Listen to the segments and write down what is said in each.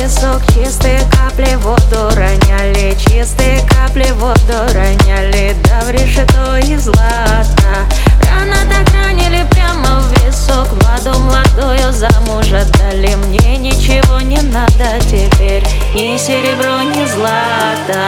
висок, чистые капли в воду роняли, чистые капли в воду роняли, да в решето из злата. Рано так ранили прямо в висок, молодую замуж отдали. Мне ничего не надо теперь, ни серебро, ни злато.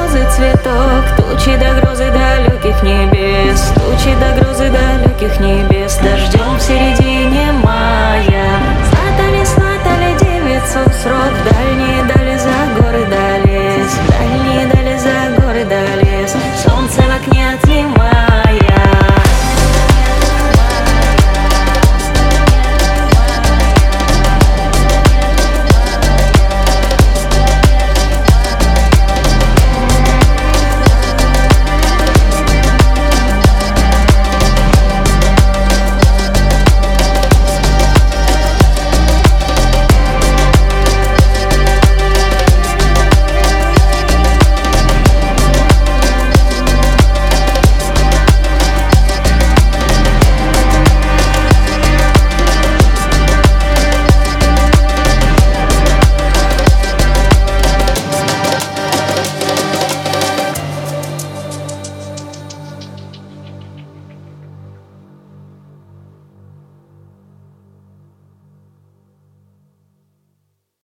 Тучи до грозы далеких небес, тучи до грозы далеких небес.